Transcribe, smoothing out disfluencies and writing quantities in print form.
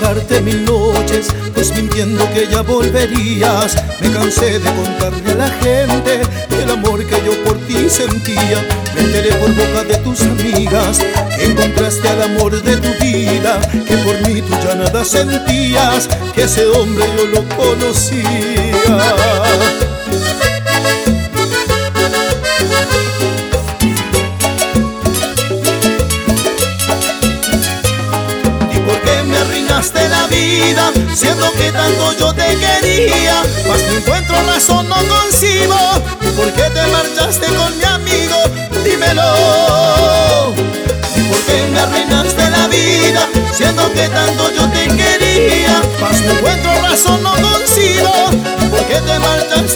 robarte mil noches, pues mintiendo que ya volverías. Me cansé de contarle a la gente el amor que yo por ti sentía. Me enteré por boca de tus amigas que encontraste al amor de tu vida, que por mí tú ya nada sentías, que ese hombre yo lo conocía. De la vida, siendo que tanto yo te quería, mas no encuentro razón, no concibo por qué te marchaste con mi amigo, dímelo. ¿Por qué me arruinaste la vida, siendo que tanto yo te quería, mas no encuentro razón, no concibo por qué te marchaste